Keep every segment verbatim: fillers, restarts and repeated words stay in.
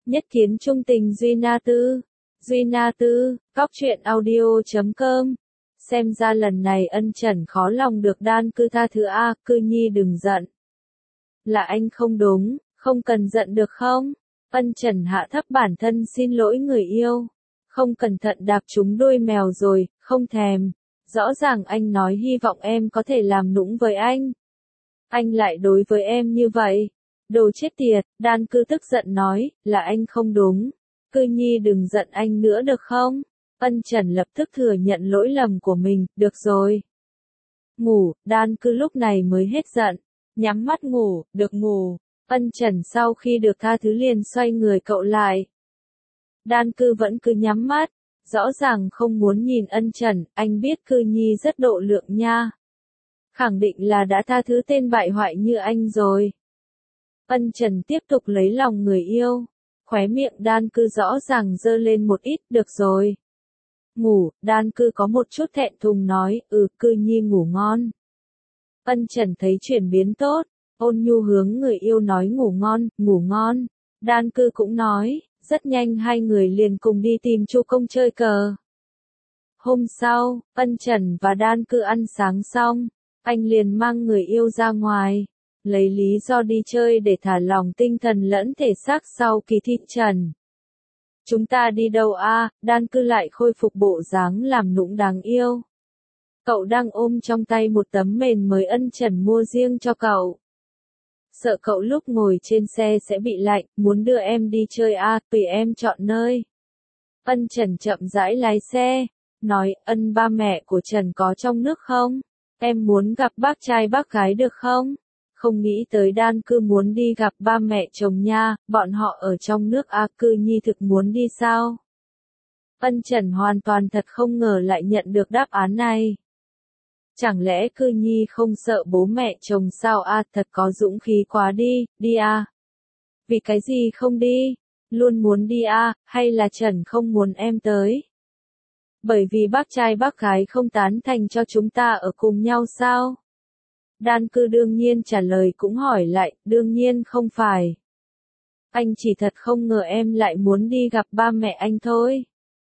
Nhất kiến trung tình Duy Na Tư. Duy Na Tư, Cóc truyện audio chấm com. Xem ra lần này Ân Trần khó lòng được Đan Cư tha thứ a, Cư Nhi đừng giận. Là anh không đúng, không cần giận được không? Ân Trần hạ thấp bản thân xin lỗi người yêu. Không cẩn thận đạp trúng đuôi mèo rồi, không thèm. Rõ ràng anh nói hy vọng em có thể làm nũng với anh. Anh lại đối với em như vậy. Đồ chết tiệt, Đan Cư tức giận nói, là anh không đúng. Cư Nhi đừng giận anh nữa được không? Ân Trần lập tức thừa nhận lỗi lầm của mình, được rồi. Ngủ, Đan Cư lúc này mới hết giận. Nhắm mắt ngủ, được ngủ. Ân Trần sau khi được tha thứ liền xoay người cậu lại. Đan Cư vẫn cứ nhắm mắt. Rõ ràng không muốn nhìn Ân Trần, anh biết Cư Nhi rất độ lượng nha. Khẳng định là đã tha thứ tên bại hoại như anh rồi. Ân Trần tiếp tục lấy lòng người yêu. Khóe miệng Đan Cư rõ ràng dơ lên một ít, được rồi. Ngủ, Đan Cư có một chút thẹn thùng nói, ừ, Cư Nhi ngủ ngon. Ân Trần thấy chuyển biến tốt, ôn nhu hướng người yêu nói ngủ ngon, ngủ ngon. Đan Cư cũng nói, rất nhanh hai người liền cùng đi tìm Chu Công chơi cờ. Hôm sau, Ân Trần và Đan Cư ăn sáng xong, anh liền mang người yêu ra ngoài, lấy lý do đi chơi để thả lỏng tinh thần lẫn thể xác sau kỳ thi trần. Chúng ta đi đâu a? Đan Cư lại khôi phục bộ dáng làm nũng đáng yêu. Cậu đang ôm trong tay một tấm mền mới Ân Trần mua riêng cho cậu. Sợ cậu lúc ngồi trên xe sẽ bị lạnh, muốn đưa em đi chơi a, tùy em chọn nơi. Ân Trần chậm rãi lái xe, nói, Ân ba mẹ của Trần có trong nước không? Em muốn gặp bác trai bác gái được không? Không nghĩ tới Đan Cư muốn đi gặp ba mẹ chồng nha, bọn họ ở trong nước a, Cư Nhi thực muốn đi sao? Ân Trần hoàn toàn thật không ngờ lại nhận được đáp án này. Chẳng lẽ Cư Nhi không sợ bố mẹ chồng sao a, thật có dũng khí quá đi, đi a. Vì cái gì không đi? Luôn muốn đi a, hay là Trần không muốn em tới? Bởi vì bác trai bác gái không tán thành cho chúng ta ở cùng nhau sao? Đan Cư đương nhiên trả lời cũng hỏi lại, đương nhiên không phải. Anh chỉ thật không ngờ em lại muốn đi gặp ba mẹ anh thôi.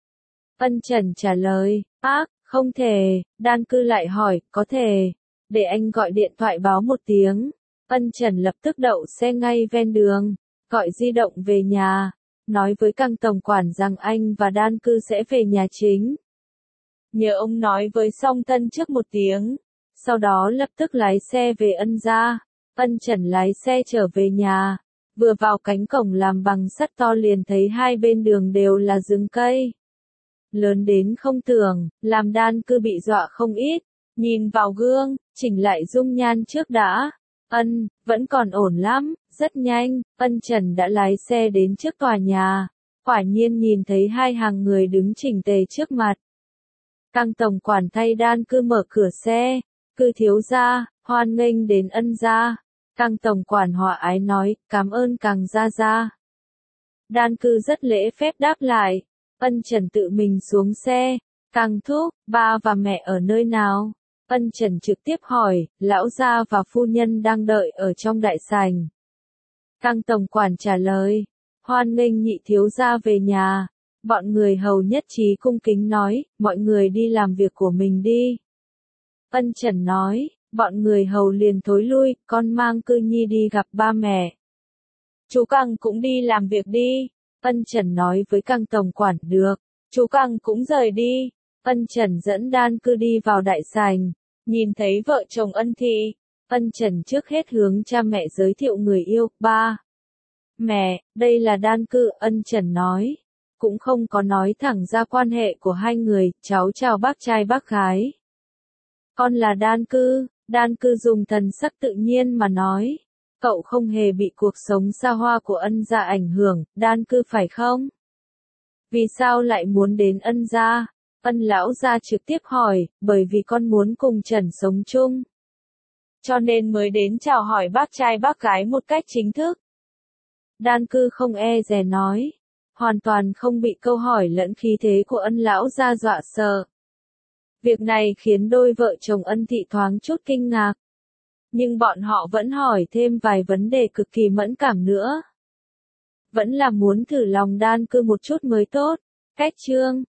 Ân Trần trả lời, ác, không thể. Đan Cư lại hỏi, có thể. Để anh gọi điện thoại báo một tiếng. Ân Trần lập tức đậu xe ngay ven đường, gọi di động về nhà, nói với Căng tổng quản rằng anh và Đan Cư sẽ về nhà chính. Nhờ ông nói với Song Tân trước một tiếng. Sau đó lập tức lái xe về Ân gia. Ân Trần lái xe trở về nhà. Vừa vào cánh cổng làm bằng sắt to liền thấy hai bên đường đều là rừng cây. Lớn đến không tưởng, làm Đan Cư bị dọa không ít. Nhìn vào gương, chỉnh lại dung nhan trước đã. Ân, vẫn còn ổn lắm, rất nhanh, Ân Trần đã lái xe đến trước tòa nhà. Quả nhiên nhìn thấy hai hàng người đứng chỉnh tề trước mặt. Căng tổng quản thay Đan Cư mở cửa xe. Cư thiếu gia, hoan nghênh đến Ân gia. Căng tổng quản hòa ái nói, cảm ơn Căng gia gia. Đan Cư rất lễ phép đáp lại. Ân Trần tự mình xuống xe. Căng thúc, ba và mẹ ở nơi nào? Ân Trần trực tiếp hỏi, lão gia và phu nhân đang đợi ở trong đại sảnh. Căng tổng quản trả lời, hoan nghênh nhị thiếu gia về nhà. Bọn người hầu nhất trí cung kính nói, mọi người đi làm việc của mình đi. Ân Trần nói, bọn người hầu liền thối lui, con mang Cư Nhi đi gặp ba mẹ. Chú Căng cũng đi làm việc đi. Ân Trần nói với Căng tổng quản, được. Chú Căng cũng rời đi. Ân Trần dẫn Đan Cư đi vào đại sảnh, nhìn thấy vợ chồng Ân Thị. Ân Trần trước hết hướng cha mẹ giới thiệu người yêu, ba. Mẹ, đây là Đan Cư, Ân Trần nói. Cũng không có nói thẳng ra quan hệ của hai người, cháu chào bác trai bác gái. Con là Đan Cư. Đan Cư dùng thần sắc tự nhiên mà nói. Cậu không hề bị cuộc sống xa hoa của Ân gia ảnh hưởng, Đan Cư phải không? Vì sao lại muốn đến Ân gia? Ân lão gia trực tiếp hỏi, bởi vì con muốn cùng Trần sống chung. Cho nên mới đến chào hỏi bác trai bác gái một cách chính thức. Đan Cư không e dè nói. Hoàn toàn không bị câu hỏi lẫn khí thế của Ân lão gia dọa sợ. Việc này khiến đôi vợ chồng Ân Thị thoáng chút kinh ngạc. Nhưng bọn họ vẫn hỏi thêm vài vấn đề cực kỳ mẫn cảm nữa. vẫn là muốn thử lòng đan cư một chút mới tốt. Cách chương